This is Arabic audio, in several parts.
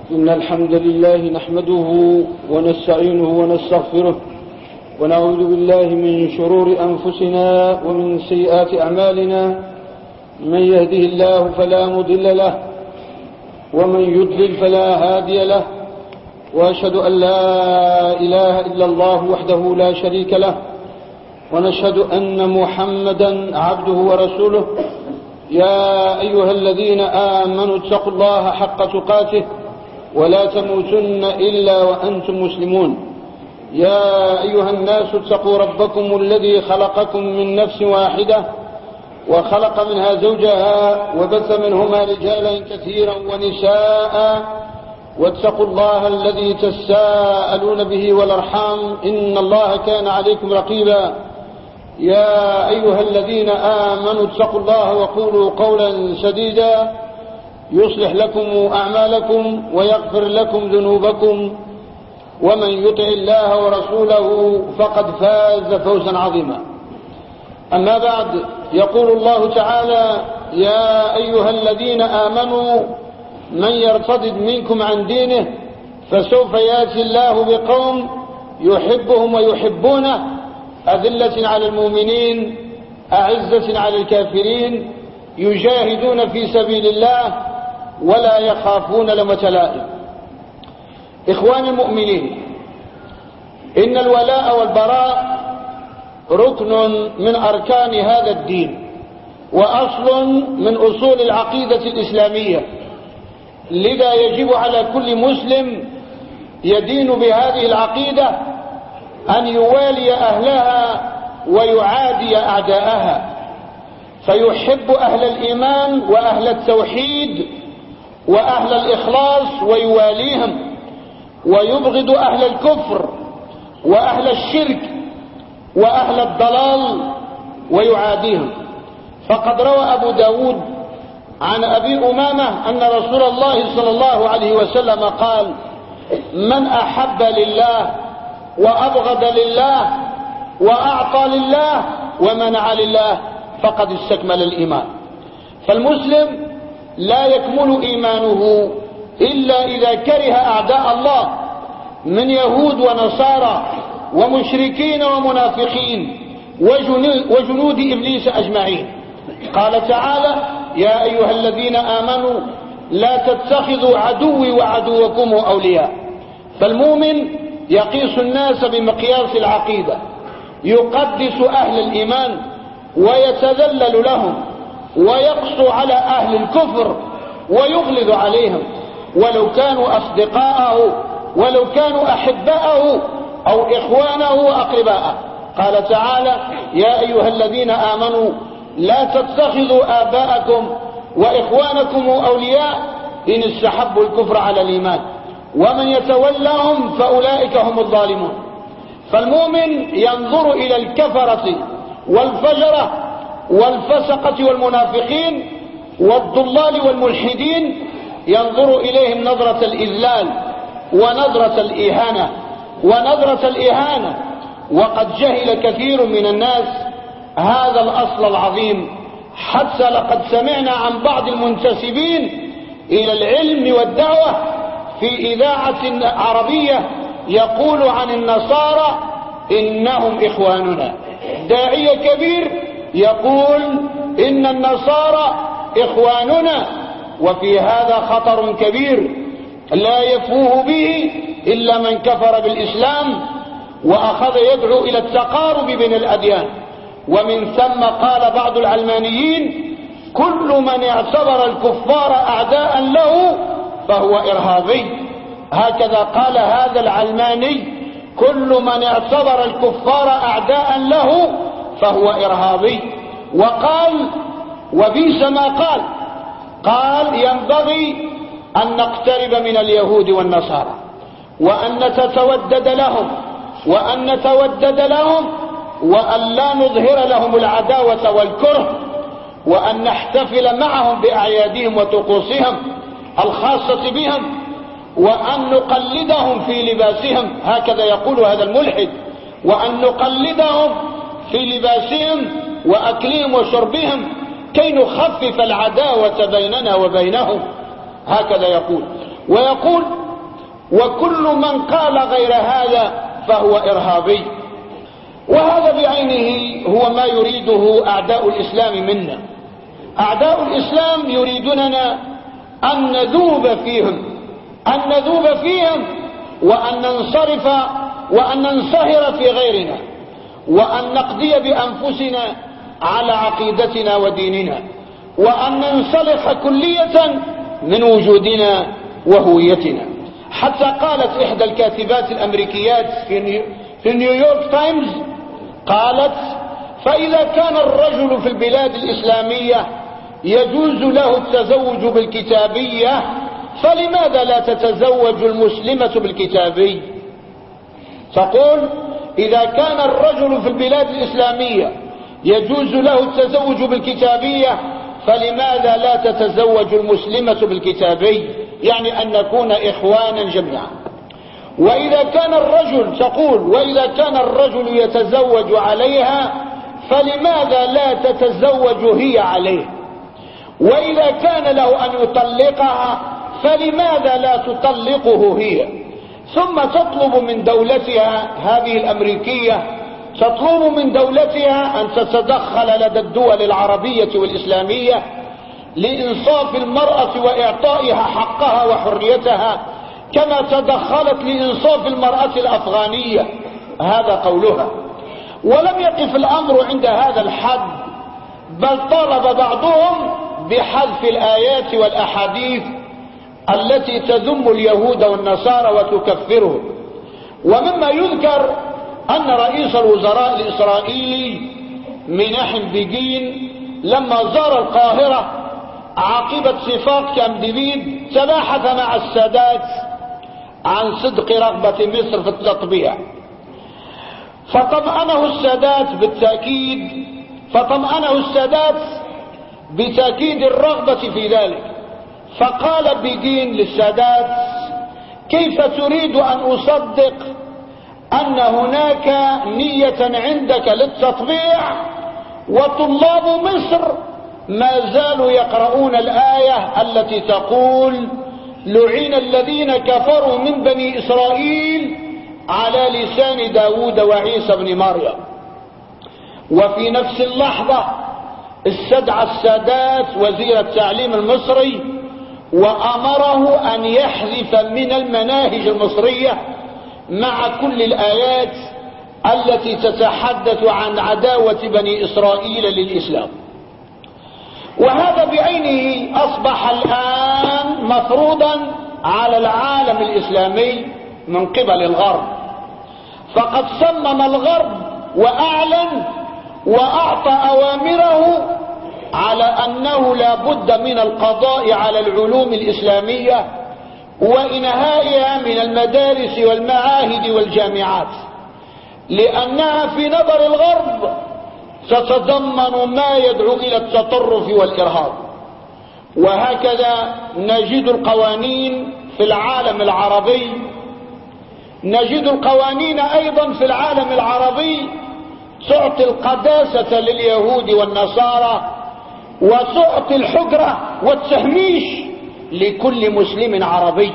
إن الحمد لله نحمده ونستعينه ونستغفره ونعوذ بالله من شرور أنفسنا ومن سيئات أعمالنا. من يهده الله فلا مضل له ومن يضلل فلا هادي له، وأشهد أن لا إله إلا الله وحده لا شريك له، ونشهد أن محمدا عبده ورسوله. يا أيها الذين آمنوا اتقوا الله حق تقاته ولا تموتن إلا وأنتم مسلمون. يا أيها الناس اتقوا ربكم الذي خلقكم من نفس واحدة وخلق منها زوجها وبث منهما رجالا كثيرا ونساء، واتقوا الله الذي تساءلون به والأرحام إن الله كان عليكم رقيبا. يا أيها الذين آمنوا اتقوا الله وقولوا قولا سديدا يصلح لكم أعمالكم ويغفر لكم ذنوبكم، ومن يطع الله ورسوله فقد فاز فوزا عظيما. أما بعد، يقول الله تعالى: يا أيها الذين آمنوا من يرتد منكم عن دينه فسوف يأتي الله بقوم يحبهم ويحبونه، أذلة على المؤمنين أعزة على الكافرين، يجاهدون في سبيل الله ولا يخافون لومة لائم. إخواني المؤمنين، إن الولاء والبراء ركن من أركان هذا الدين وأصل من أصول العقيدة الإسلامية، لذا يجب على كل مسلم يدين بهذه العقيدة أن يوالي أهلها ويعادي أعداءها، فيحب أهل الإيمان وأهل التوحيد وأهل الإخلاص ويواليهم، ويبغض أهل الكفر وأهل الشرك وأهل الضلال ويعاديهم. فقد روى أبو داود عن أبي أمامة أن رسول الله صلى الله عليه وسلم قال: من أحب لله وأبغض لله وأعطى لله ومنع لله فقد استكمل الإيمان. فالمسلم لا يكمل إيمانه إلا إذا كره أعداء الله من يهود ونصارى ومشركين ومنافقين وجنود إبليس أجمعين. قال تعالى: يا أيها الذين آمنوا لا تتخذوا عدوي وعدوكم أولياء. فالمؤمن يقيس الناس بمقياس العقيدة، يقدس أهل الإيمان ويتذلل لهم، ويقسو على أهل الكفر ويغلظ عليهم ولو كانوا أصدقاءه ولو كانوا أحباءه أو إخوانه وأقرباءه. قال تعالى: يا أيها الذين آمنوا لا تتخذوا آباءكم وإخوانكم أولياء إن استحبوا الكفر على الإيمان ومن يتولهم فأولئك هم الظالمون. فالمؤمن ينظر إلى الكفرة والفجرة والفسقة والمنافقين والضلال والملحدين، ينظر إليهم نظرة الإذلال ونظرة الإهانة وقد جهل كثير من الناس هذا الأصل العظيم، حتى لقد سمعنا عن بعض المنتسبين إلى العلم والدعوة في إذاعة عربية يقول عن النصارى إنهم إخواننا. داعية كبير يقول إن النصارى إخواننا، وفي هذا خطر كبير لا يفوه به إلا من كفر بالإسلام وأخذ يدعو إلى التقارب بين الأديان. ومن ثم قال بعض العلمانيين: كل من اعتبر الكفار أعداء له فهو إرهابي. هكذا قال هذا العلماني: كل من اعتبر الكفار أعداء له فهو إرهابي. وقال وبئس ما قال ينبغي أن نقترب من اليهود والنصارى وأن نتودد لهم وأن لا نظهر لهم العداوة والكره، وأن نحتفل معهم بأعيادهم وطقوسهم الخاصة بهم، وأن نقلدهم في لباسهم. هكذا يقول هذا الملحد: وأن نقلدهم في لباسهم وأكلهم وشربهم كي نخفف العداوة بيننا وبينهم. هكذا يقول. ويقول: وكل من قال غير هذا فهو إرهابي. وهذا بعينه هو ما يريده أعداء الإسلام منا. أعداء الإسلام يريدوننا أن نذوب فيهم وأن ننصرف وأن ننصهر في غيرنا، وأن نقضي بأنفسنا على عقيدتنا وديننا، وأن ننسلخ كلية من وجودنا وهويتنا. حتى قالت إحدى الكاتبات الأمريكيات في نيويورك تايمز، قالت: فإذا كان الرجل في البلاد الإسلامية يجوز له التزوج بالكتابية، فلماذا لا تتزوج المسلمة بالكتابي؟ تقول: إذا كان الرجل في البلاد الإسلامية يجوز له التزوج بالكتابية، فلماذا لا تتزوج المسلمة بالكتابي؟ يعني أن نكون إخوانا جميعا. وإذا كان الرجل، تقول: وإذا كان الرجل يتزوج عليها، فلماذا لا تتزوج هي عليه؟ وإذا كان له أن يطلقها، فلماذا لا تطلقه هي؟ ثم تطلب من دولتها، هذه الأمريكية تطلب من دولتها أن تتدخل لدى الدول العربية والإسلامية لإنصاف المرأة وإعطائها حقها وحريتها، كما تدخلت لإنصاف المرأة الأفغانية. هذا قولها. ولم يقف الأمر عند هذا الحد، بل طالب بعضهم بحذف الآيات والأحاديث التي تذم اليهود والنصارى وتكفرهم. ومما يذكر أن رئيس الوزراء الإسرائيلي مناحم بيجين لما زار القاهرة عقب اتفاق كامب ديفيد تباحث مع السادات عن صدق رغبة مصر في التطبيع، فطمأنه السادات بتأكيد الرغبة في ذلك. فقال بيجين للسادات: كيف تريد أن أصدق أن هناك نية عندك للتطبيع وطلاب مصر ما زالوا يقرؤون الآية التي تقول: لعن الذين كفروا من بني إسرائيل على لسان داود وعيسى بن مريم. وفي نفس اللحظة استدعى السادات وزير التعليم المصري وأمره أن يحذف من المناهج المصرية مع كل الآيات التي تتحدث عن عداوة بني إسرائيل للإسلام. وهذا بعينه أصبح الآن مفروضا على العالم الإسلامي من قبل الغرب، فقد صمم الغرب وأعلن وأعطى أوامره على أنه لا بد من القضاء على العلوم الإسلامية وإنهائها من المدارس والمعاهد والجامعات، لأنها في نظر الغرب تتضمن ما يدعو إلى التطرف والإرهاب. وهكذا نجد القوانين في العالم العربي، نجد القوانين أيضا في العالم العربي تعطي القداسة لليهود والنصارى وتعطي الحجرة والتهميش لكل مسلم عربي،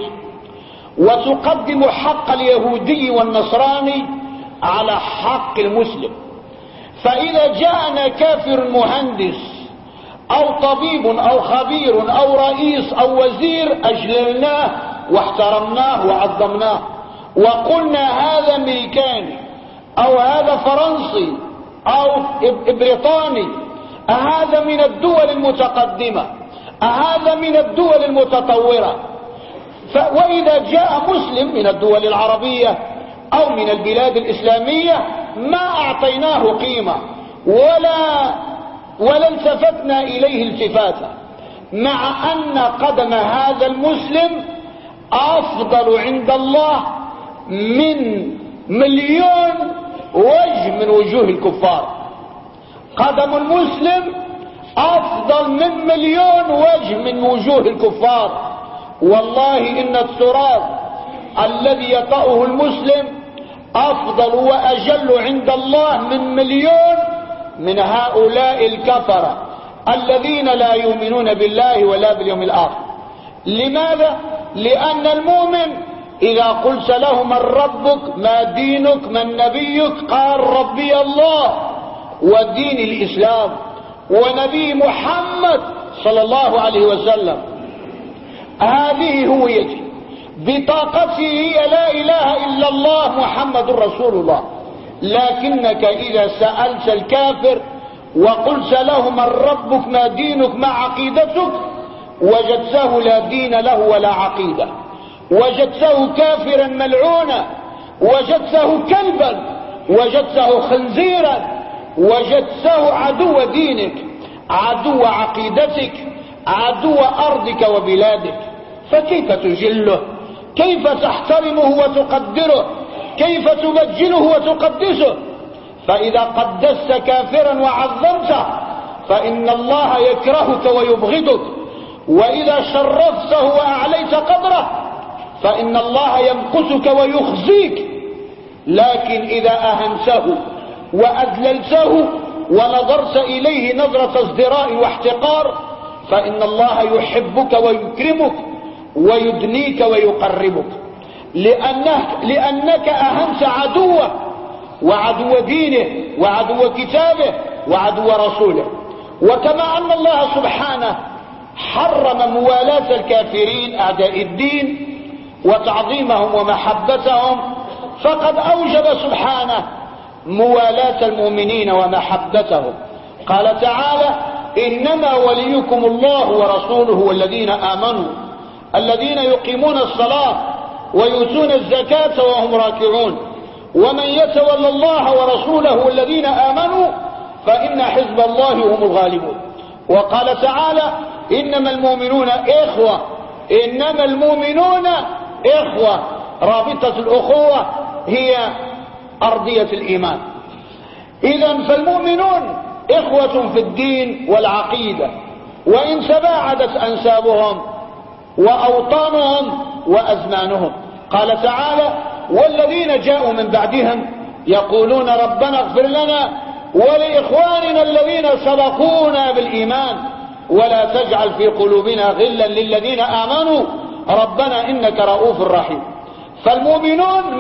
وتقدم حق اليهودي والنصراني على حق المسلم. فإذا جاءنا كافر مهندس أو طبيب أو خبير أو رئيس أو وزير أجللناه واحترمناه وعظمناه وقلنا هذا أمريكاني أو هذا فرنسي أو بريطاني، هذا من الدول المتقدمة، هذا من الدول المتطورة. وإذا جاء مسلم من الدول العربية أو من البلاد الإسلامية ما أعطيناه قيمة ولا التفتنا إليه التفاتا، مع أن قدم هذا المسلم أفضل عند الله من مليون وجه من وجوه الكفار. قدم المسلم أفضل من مليون وجه من وجوه الكفار. والله إن التراب الذي يطأه المسلم أفضل وأجل عند الله من مليون من هؤلاء الكفرة الذين لا يؤمنون بالله ولا باليوم الآخر. لماذا؟ لأن المؤمن إذا قلت له من ربك ما دينك من نبيك قال ربي الله ودين الإسلام ونبي محمد صلى الله عليه وسلم. هذه هويتي، بطاقته هي لا إله إلا الله محمد رسول الله. لكنك إذا سألت الكافر وقلت له من ربك ما دينك ما عقيدتك وجدته لا دين له ولا عقيدة، وجدته كافرا ملعونا، وجدته كلبا، وجدته خنزيرا، وجدته عدو دينك، عدو عقيدتك، عدو أرضك وبلادك. فكيف تجله؟ كيف تحترمه وتقدره؟ كيف تبجله وتقدسه؟ فإذا قدست كافرا وعظمته فإن الله يكرهك ويبغضك، وإذا شرفته وأعليت قدره فإن الله يمقتك ويخزيك. لكن إذا أهنته وأذللته ونظرت إليه نظرة ازدراء واحتقار فإن الله يحبك ويكرمك ويدنيك ويقربك، لأنك أهنت عدوه وعدو دينه وعدو كتابه وعدو رسوله. وكما أن الله سبحانه حرم موالاة الكافرين أعداء الدين وتعظيمهم ومحبتهم، فقد أوجب سبحانه موالاة المؤمنين ومحبتهم. قال تعالى إنما وليكم الله ورسوله والذين آمنوا الذين يقيمون الصلاة ويؤتون الزكاة وهم راكعون ومن يتولى الله ورسوله والذين آمنوا فإن حزب الله هم الغالبون. وقال تعالى إنما المؤمنون إخوة، إنما المؤمنون إخوة. رابطة الأخوة هي أرضية الإيمان. إذن فالمؤمنون إخوة في الدين والعقيدة، وإن تباعدت أنسابهم وأوطانهم وأزمانهم. قال تعالى والذين جاءوا من بعدهم يقولون ربنا اغفر لنا ولإخواننا الذين سبقونا بالإيمان ولا تجعل في قلوبنا غلا للذين آمنوا ربنا إنك رؤوف رحيم. فالمؤمنون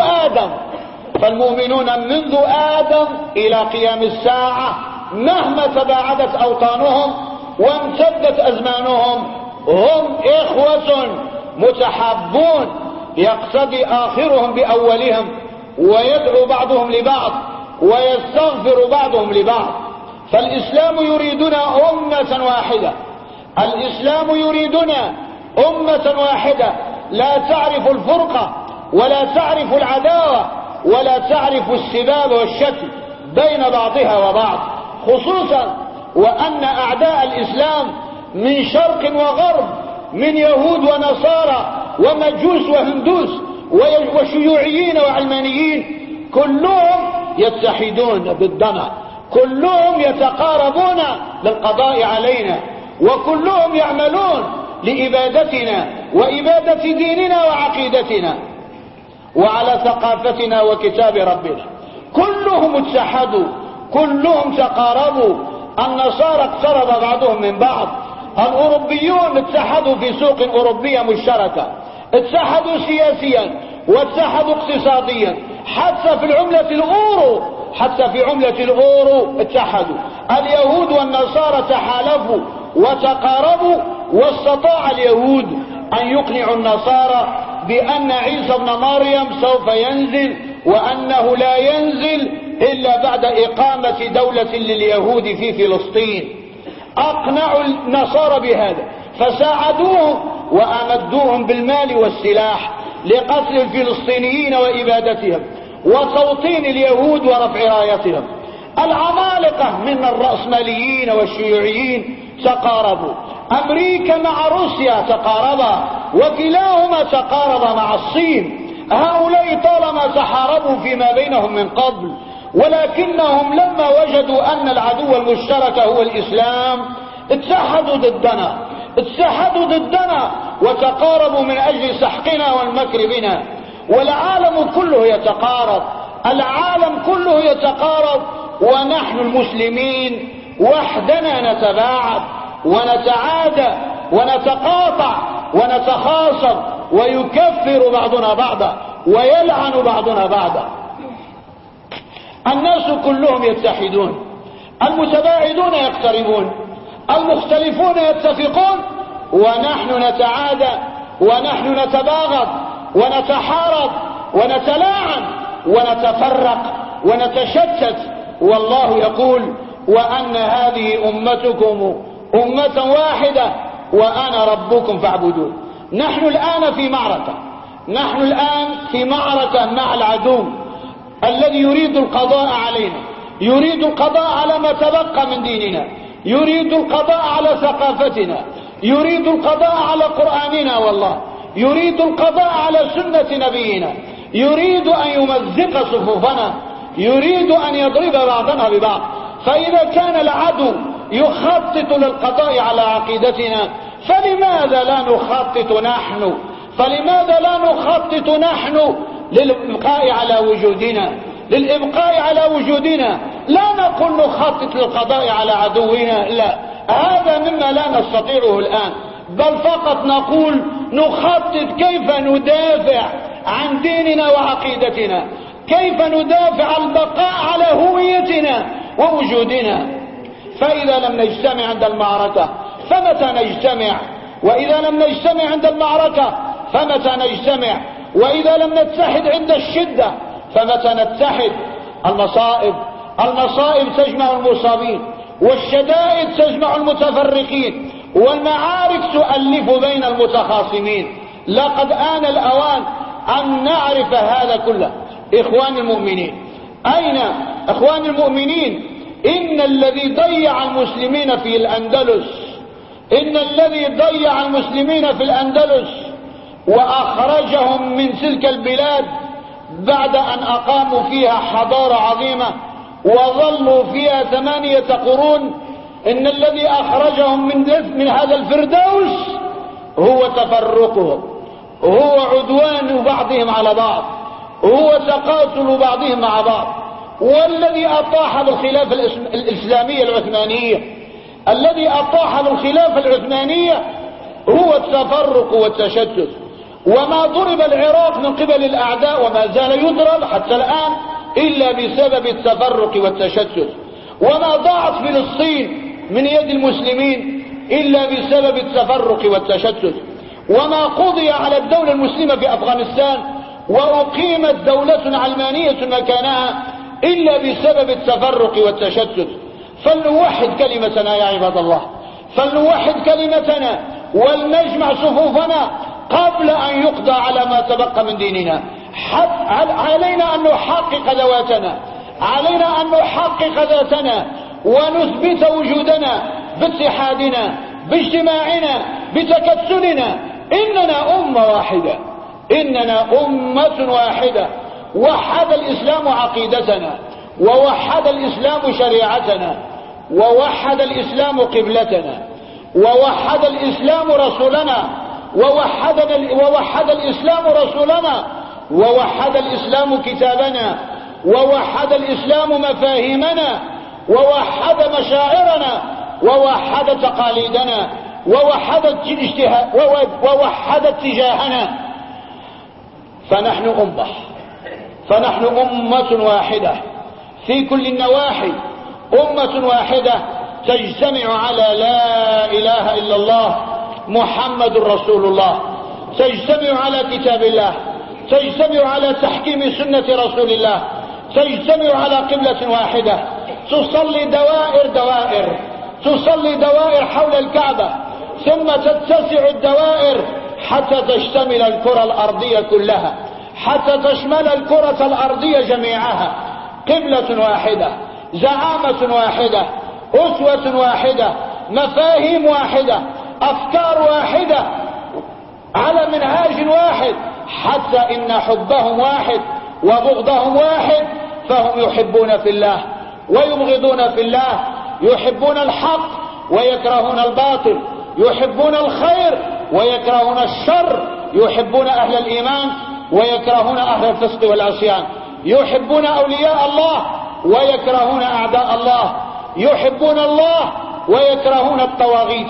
منذ آدم إلى قيام الساعة مهما تباعدت أوطانهم وامتدت أزمانهم هم إخوة متحابون، يقتدي آخرهم بأولهم، ويدعو بعضهم لبعض ويستغفر بعضهم لبعض. فالإسلام يريدنا أمة واحدة، الإسلام يريدنا أمة واحدة لا تعرف الفرقة ولا تعرف العداوة ولا تعرف السباب والشتم بين بعضها وبعض، خصوصا وأن أعداء الإسلام من شرق وغرب، من يهود ونصارى ومجوس وهندوس وشيوعيين وعلمانيين، كلهم يتحدون بالدمع، كلهم يتقاربون للقضاء علينا، وكلهم يعملون لإبادتنا وإبادة ديننا وعقيدتنا وعلى ثقافتنا وكتاب ربنا. كلهم اتحدوا، كلهم تقاربوا. النصارى اقترب بعضهم من بعض، الأوروبيون اتحدوا في سوق أوروبية مشتركة، اتحدوا سياسيا واتحدوا اقتصاديا، حتى في عملة الأورو اتحدوا. اليهود والنصارى تحالفوا وتقاربوا، واستطاع اليهود أن يقنعوا النصارى بأن عيسى ابن مريم سوف ينزل، وأنه لا ينزل إلا بعد إقامة دولة لليهود في فلسطين. أقنعوا النصارى بهذا فساعدوهم وأمدوهم بالمال والسلاح لقتل الفلسطينيين وإبادتهم وتوطين اليهود ورفع رايتهم. العمالقة من الرأسماليين والشيوعيين تقاربوا، أمريكا مع روسيا تقاربا، وكلاهما تقارب مع الصين. هؤلاء طالما تحاربوا فيما بينهم من قبل، ولكنهم لما وجدوا أن العدو المشترك هو الإسلام اتحدوا ضدنا وتقاربوا من أجل سحقنا والمكر بنا. والعالم كله يتقارب، العالم كله يتقارب، ونحن المسلمين وحدنا نتباعد ونتعادى ونتقاطع ونتخاصم ويكفر بعضنا بعضا ويلعن بعضنا بعضا. الناس كلهم يتحدون، المتباعدون يقتربون، المختلفون يتفقون، ونحن نتعادى ونحن نتباغض ونتحارب ونتلاعن ونتفرق ونتشتت. والله يقول: وأن هذه أمتكم أمة واحدة وأنا ربكم فاعبدون. نحن الآن في معركة مع العدو الذي يريد القضاء علينا، يريد القضاء على ما تبقى من ديننا، يريد القضاء على ثقافتنا، يريد القضاء على قرآننا، والله يريد القضاء على سنة نبينا، يريد أن يمزق صفوفنا، يريد أن يضرب بعضنا ببعض. فإذا كان العدو يخطط للقضاء على عقيدتنا، فلماذا لا نخطط نحن؟ فلماذا لا نخطط نحن للإبقاء على وجودنا؟ لا نقول نخطط للقضاء على عدونا، لا، هذا مما لا نستطيعه الآن، بل فقط نقول نخطط كيف ندافع عن ديننا وعقيدتنا، كيف ندافع البقاء على هويتنا ووجودنا. فإذا لم نجتمع عند المعركة فمتى نجتمع؟ وإذا لم نجتمع عند المعركة فمتى نجتمع؟ وإذا لم نتحد عند الشدة فمتى نتحد؟ المصائب تجمع المصابين، والشدائد تجمع المتفرقين، والمعارك تؤلف بين المتخاصمين. لقد آن الأوان أن نعرف هذا كله. إخوان المؤمنين، أين إخوان المؤمنين؟ إن الذي ضيع المسلمين في الأندلس وأخرجهم من تلك البلاد بعد أن أقاموا فيها حضارة عظيمة وظلوا فيها 8 قرون، إن الذي أخرجهم من هذا الفردوس هو تفرقهم، هو عدوان بعضهم على بعض، هو تقاتل بعضهم مع بعض. والذي أطاح بالخلافة الإسلامية العثمانية، الذي أطاح بالخلافة العثمانية هو التفرق والتشتت. وما ضرب العراق من قبل الأعداء وما زال يضرب حتى الآن إلا بسبب التفرق والتشتت. وما ضاعت فلسطين من يد المسلمين إلا بسبب التفرق والتشتت. وما قضي على الدولة المسلمة في أفغانستان وأقيمت دولة علمانية مكانها إلا بسبب التفرق والتشتت. فلنوحد كلمتنا يا عباد الله، فلنوحد كلمتنا ولنجمع صفوفنا قبل أن يقضى على ما تبقى من ديننا. علينا أن نحقق ذواتنا، علينا أن نحقق ذاتنا ونثبت وجودنا باتحادنا، باجتماعنا، بتكتلنا. إننا أمة واحدة، إننا أمة واحدة. وحد الإسلام عقيدتنا، ووحد الإسلام شريعتنا، ووحد الإسلام قبلتنا، ووحد الإسلام رسولنا، ووحد الإسلام رسولنا، ووحد الإسلام كتابنا، ووحد الإسلام مفاهيمنا، ووحد مشاعرنا، ووحد تقاليدنا، ووحد اتجاهنا. فنحن أمة واحدة في كل النواحي، أمة واحدة تجتمع على لا إله إلا الله محمد رسول الله، تجتمع على كتاب الله، تجتمع على تحكيم سنة رسول الله، تجتمع على قبلة واحدة، تصلي دوائر حول الكعبة، ثم تتسع الدوائر حتى تشتمل الكرة الأرضية كلها، حتى تشمل الكرة الأرضية جميعها. قبلة واحدة، زعامة واحدة، أسوة واحدة، مفاهيم واحدة، أفكار واحدة، على منهاج واحد، حتى إن حبهم واحد وبغضهم واحد. فهم يحبون في الله ويبغضون في الله، يحبون الحق ويكرهون الباطل، يحبون الخير ويكرهون الشر، يحبون أهل الإيمان ويكرهون أهل الفسق والعصيان، يحبون أولياء الله ويكرهون أعداء الله، يحبون الله ويكرهون الطواغيت.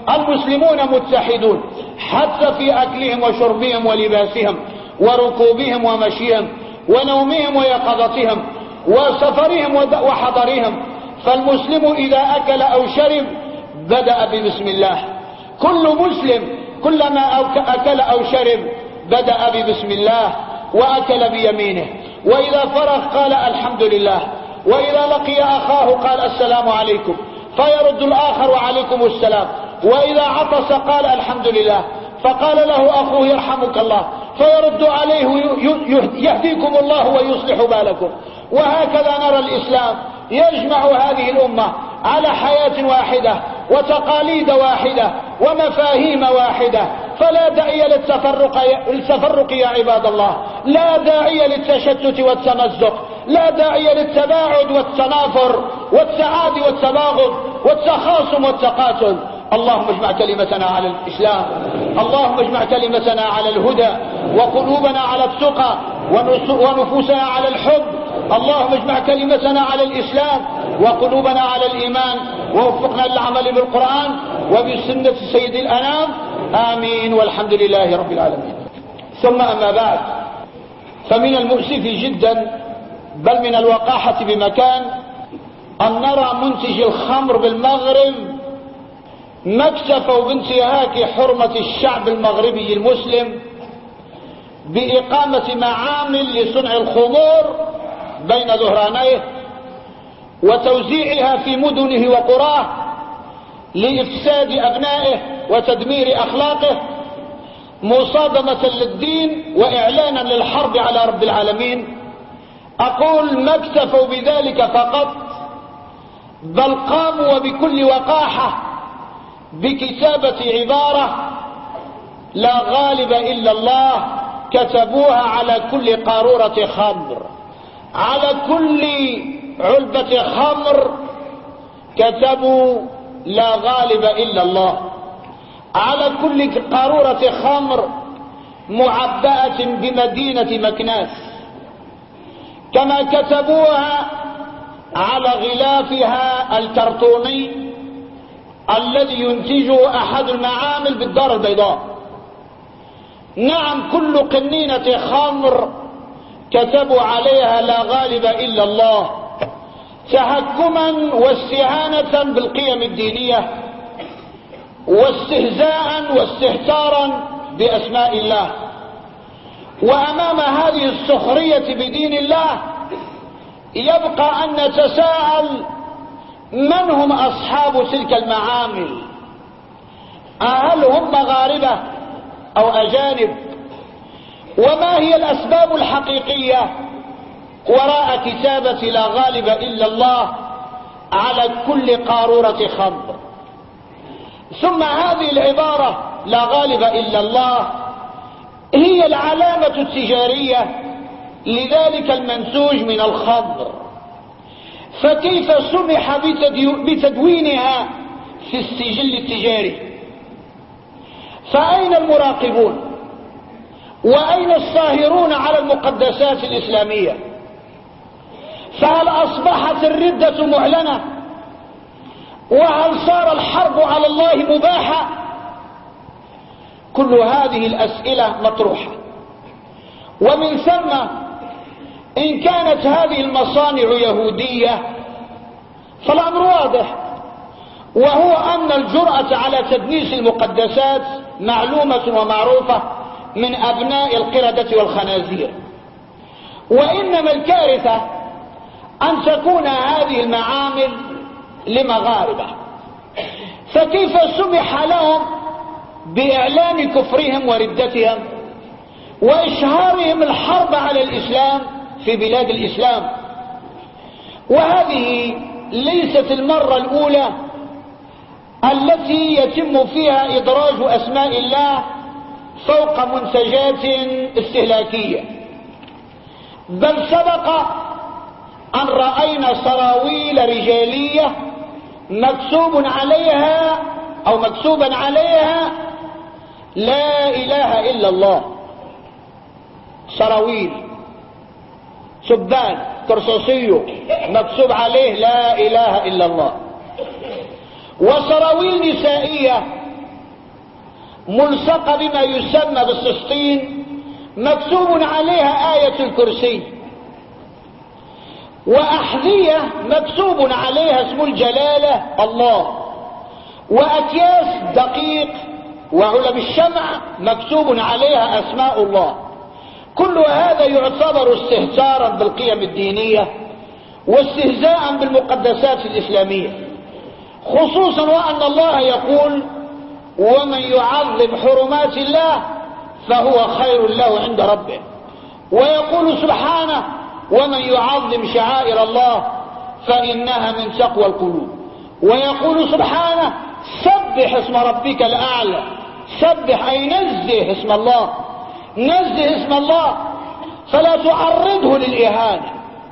المسلمون متحدون حتى في أكلهم وشربهم ولباسهم وركوبهم ومشيهم ونومهم ويقظتهم وسفرهم وحضرهم. فالمسلم إذا أكل أو شرب بدأ ببسم الله. كل مسلم كلما أكل أو شرب بدأ ببسم الله وأكل بيمينه، وإذا فرغ قال الحمد لله، وإذا لقي أخاه قال السلام عليكم، فيرد الآخر وعليكم السلام، وإذا عطس قال الحمد لله، فقال له أخوه يرحمك الله، فيرد عليه يهديكم الله ويصلح بالكم. وهكذا نرى الإسلام يجمع هذه الأمة على حياة واحدة وتقاليد واحدة ومفاهيم واحدة، فلا داعي للتفرق يا عباد الله، لا داعي للتشتت والتمزق، لا داعي للتباعد والتنافر والتعادي والتباغض والتخاصم والتقاتل. اللهم اجمع كلمتنا على الإسلام، اللهم اجمع كلمتنا على الهدى، وقلوبنا على التقى، ونفوسنا على الحب. اللهم اجمع كلمتنا على الإسلام وقلوبنا على الإيمان، ووفقنا للعمل بالقرآن وبسنة سيد الأنام، آمين، والحمد لله رب العالمين. ثم أما بعد، فمن المؤسف جدا بل من الوقاحة بمكان أن نرى منتج الخمر بالمغرب ما اكتفوا بانتهاك حرمة الشعب المغربي المسلم بإقامة معامل لصنع الخمور بين ظهرانيه وتوزيعها في مدنه وقراه لإفساد أبنائه وتدمير أخلاقه، مصادمة للدين وإعلانا للحرب على رب العالمين. أقول ما اكتفوا بذلك فقط، بل قاموا بكل وقاحة بكتابة عبارة لا غالب إلا الله، كتبوها على كل قارورة خمر، على كل علبة خمر كتبوا لا غالب إلا الله، على كل قارورة خمر معبأة بمدينة مكناس، كما كتبوها على غلافها الكرتوني الذي ينتجه أحد المعامل بالدار البيضاء. نعم، كل قنينة خمر كتبوا عليها لا غالب إلا الله، تهكما واستهانة بالقيم الدينية واستهزاء واستهتارا بأسماء الله. وأمام هذه السخرية بدين الله يبقى أن نتساءل من هم أصحاب تلك المعامل؟ هل هم مغاربة أو أجانب؟ وما هي الأسباب الحقيقية وراء كتابة لا غالب إلا الله على كل قارورة خمر؟ ثم هذه العبارة لا غالب إلا الله هي العلامة التجارية لذلك المنتوج من الخمر، فكيف سمح بتدوينها في السجل التجاري؟ فأين المراقبون؟ وأين الصاهرون على المقدسات الإسلامية؟ فهل أصبحت الردة معلنة؟ وهل صار الحرب على الله مباحة؟ كل هذه الأسئلة مطروحة. ومن ثم إن كانت هذه المصانع يهودية فالأمر واضح، وهو أن الجرأة على تدنيس المقدسات معلومة ومعروفة من أبناء القردة والخنازير. وإنما الكارثة أن تكون هذه المعامل لمغاربة، فكيف سمح لهم بإعلان كفرهم وردتهم وإشهارهم الحرب على الإسلام في بلاد الإسلام؟ وهذه ليست المرة الأولى التي يتم فيها إدراج أسماء الله فوق منتجات استهلاكية، بل سبق أن رأينا سراويل رجالية مكتوبا عليها لا إله إلا الله. سراويل شبان كرسوسيو مكتوب عليه لا إله إلا الله. وسراويل نسائية ملصقة بما يسمى بالسسطين مكتوب عليها آية الكرسي، وأحذية مكتوب عليها اسم الجلالة الله، وأكياس دقيق وعلب الشمع مكتوب عليها أسماء الله. كل هذا يعتبر استهتارا بالقيم الدينية واستهزاء بالمقدسات الإسلامية، خصوصا وأن الله يقول ومن يعظم حرمات الله فهو خير له عند ربه، ويقول سبحانه ومن يعظم شعائر الله فإنها من تقوى القلوب، ويقول سبحانه سبح اسم ربك الأعلى. سبح أي نزه اسم الله، نزه اسم الله فلا تعرضه للإهانة،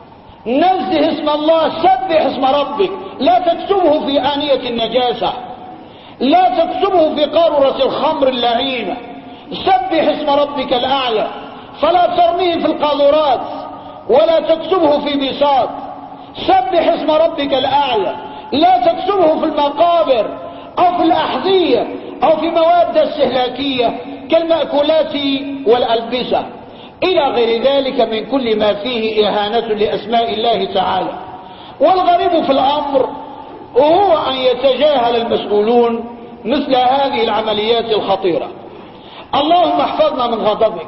نزه اسم الله، سبح اسم ربك، لا تكتبه في آنية النجاسة، لا تكتبه في قارورة الخمر اللعينة. سبح اسم ربك الأعلى فلا ترميه في القاذورات ولا تكتبه في بساط. سبح اسم ربك الأعلى لا تكتبه في المقابر أو في الأحذية أو في مواد استهلاكية كالمأكولات والألبسة إلى غير ذلك من كل ما فيه إهانة لأسماء الله تعالى. والغريب في الأمر هو أن يتجاهل المسؤولون مثل هذه العمليات الخطيرة. اللهم احفظنا من غضبك،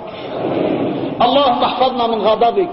اللهم احفظنا من غضبك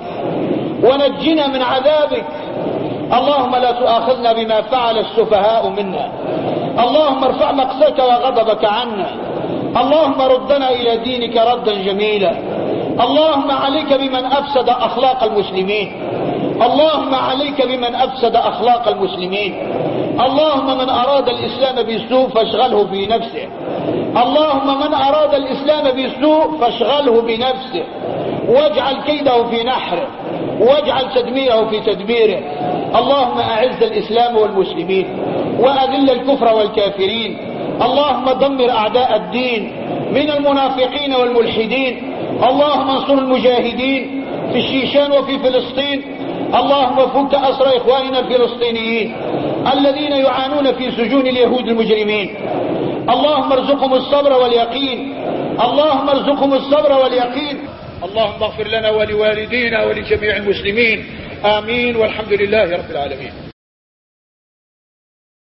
ونجنا من عذابك. اللهم لا تؤاخذنا بما فعل السفهاء منا. اللهم ارفع مقتك وغضبك عنا. اللهم ردنا إلى دينك ردا جميلا. اللهم عليك بمن أفسد أخلاق المسلمين، اللهم عليك بمن أفسد أخلاق المسلمين. اللهم من أراد الإسلام بسوء فاشغله في نفسه، اللهم من أراد الإسلام بسوء فاشغله بنفسه، واجعل كيده في نحره، واجعل تدميره في تدبيره. اللهم أعز الإسلام والمسلمين وأذل الكفر والكافرين. اللهم دمر أعداء الدين من المنافقين والملحدين. اللهم انصر المجاهدين في الشيشان وفي فلسطين. اللهم فك أسر إخواننا الفلسطينيين الذين يعانون في سجون اليهود المجرمين. اللهم ارزقهم الصبر واليقين، اللهم ارزقهم الصبر واليقين. اللهم اغفر لنا ولوالدينا ولجميع المسلمين، آمين، والحمد لله رب العالمين.